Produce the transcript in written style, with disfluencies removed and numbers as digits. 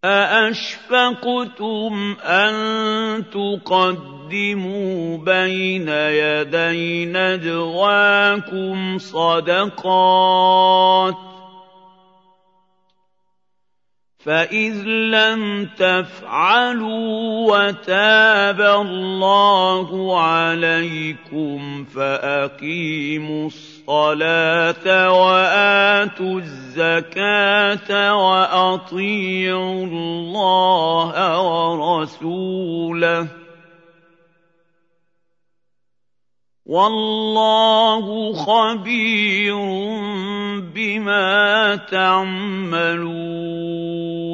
أَأَشْفَقْتُمْ أَن تُقَدِّمُوا بَيْنَ يَدَيْ نَجْوَاكُمْ صَدَقَاتٍ ۚ فَإِذْ لَمْ تَفْعَلُوا وَتَابَ اللَّهُ عَلَيْكُمْ فَأَقِيمُوا الصَّلَاةَ وَآتُوا الزَّكَاةَ وَأَطِيعُوا اللَّهَ وَرَسُولَهُ ۚ وَاللَّهُ خَبِيرٌ بِمَا تَعْمَلُونَ